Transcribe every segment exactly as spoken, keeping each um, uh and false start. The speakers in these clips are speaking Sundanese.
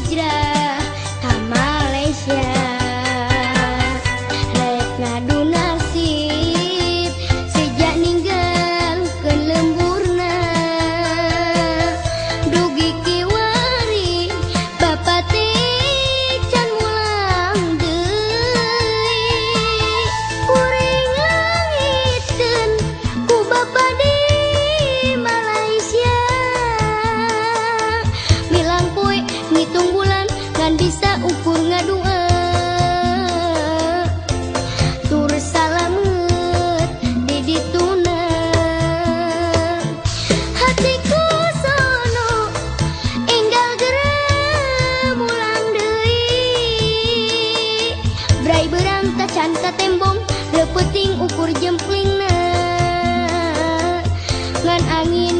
hijrah ka Malaysia. Rek ngadu nasib sejak ninggalkeun lemburna. Dugi kiwari bapa teh can mulang deui. Kuring langitkeun ku bapa di Malaysia. Milang poe ngitung bulan ngan bisa ukur ngadua. Tur salamet di dituna. Hatiku sono enggal gerem ulang deui. Brai beurang tacan ka tembong leupeting ukur jemplingna. Ngan angin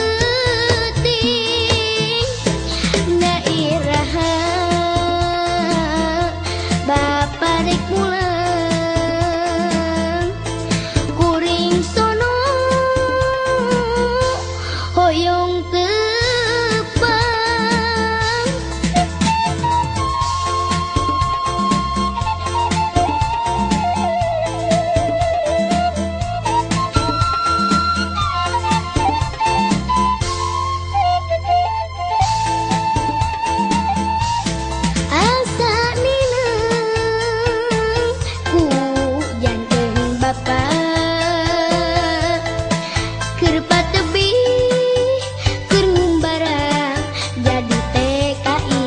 peuting dairaha bapa rek mulang. Kuring sono hoyong tepang. Asa nileung ku janteun bapa. Keur patebih keur ngumbara jadi T K I.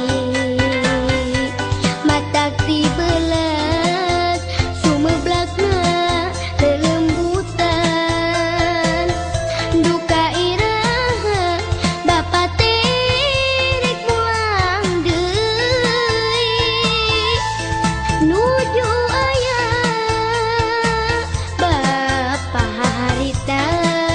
Matak ti belas sumeblakna lelembutan. Duka iraha bapa teh rek mulang deui. Nuju aya bapa harita.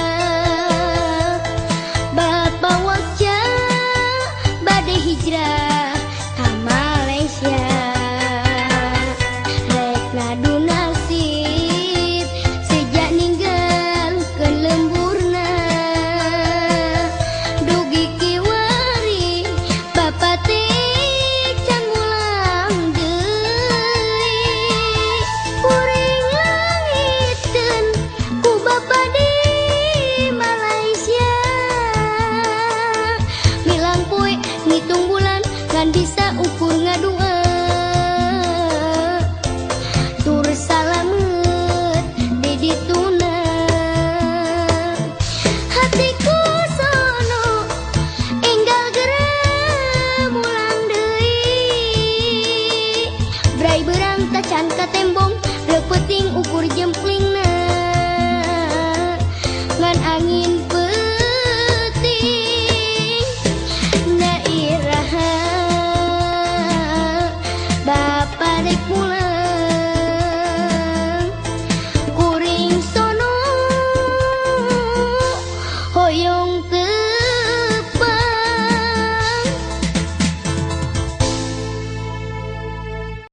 Bapa waja bade hijrah ka Malaysia. Rek ngadu nasib sejak ninggalkeun lemburna. Dugi kiwari bapa teh can mulang deui. Kuring langitkeun ku bapa di Malaysia. Milang poe ngitung bulan ngan bisa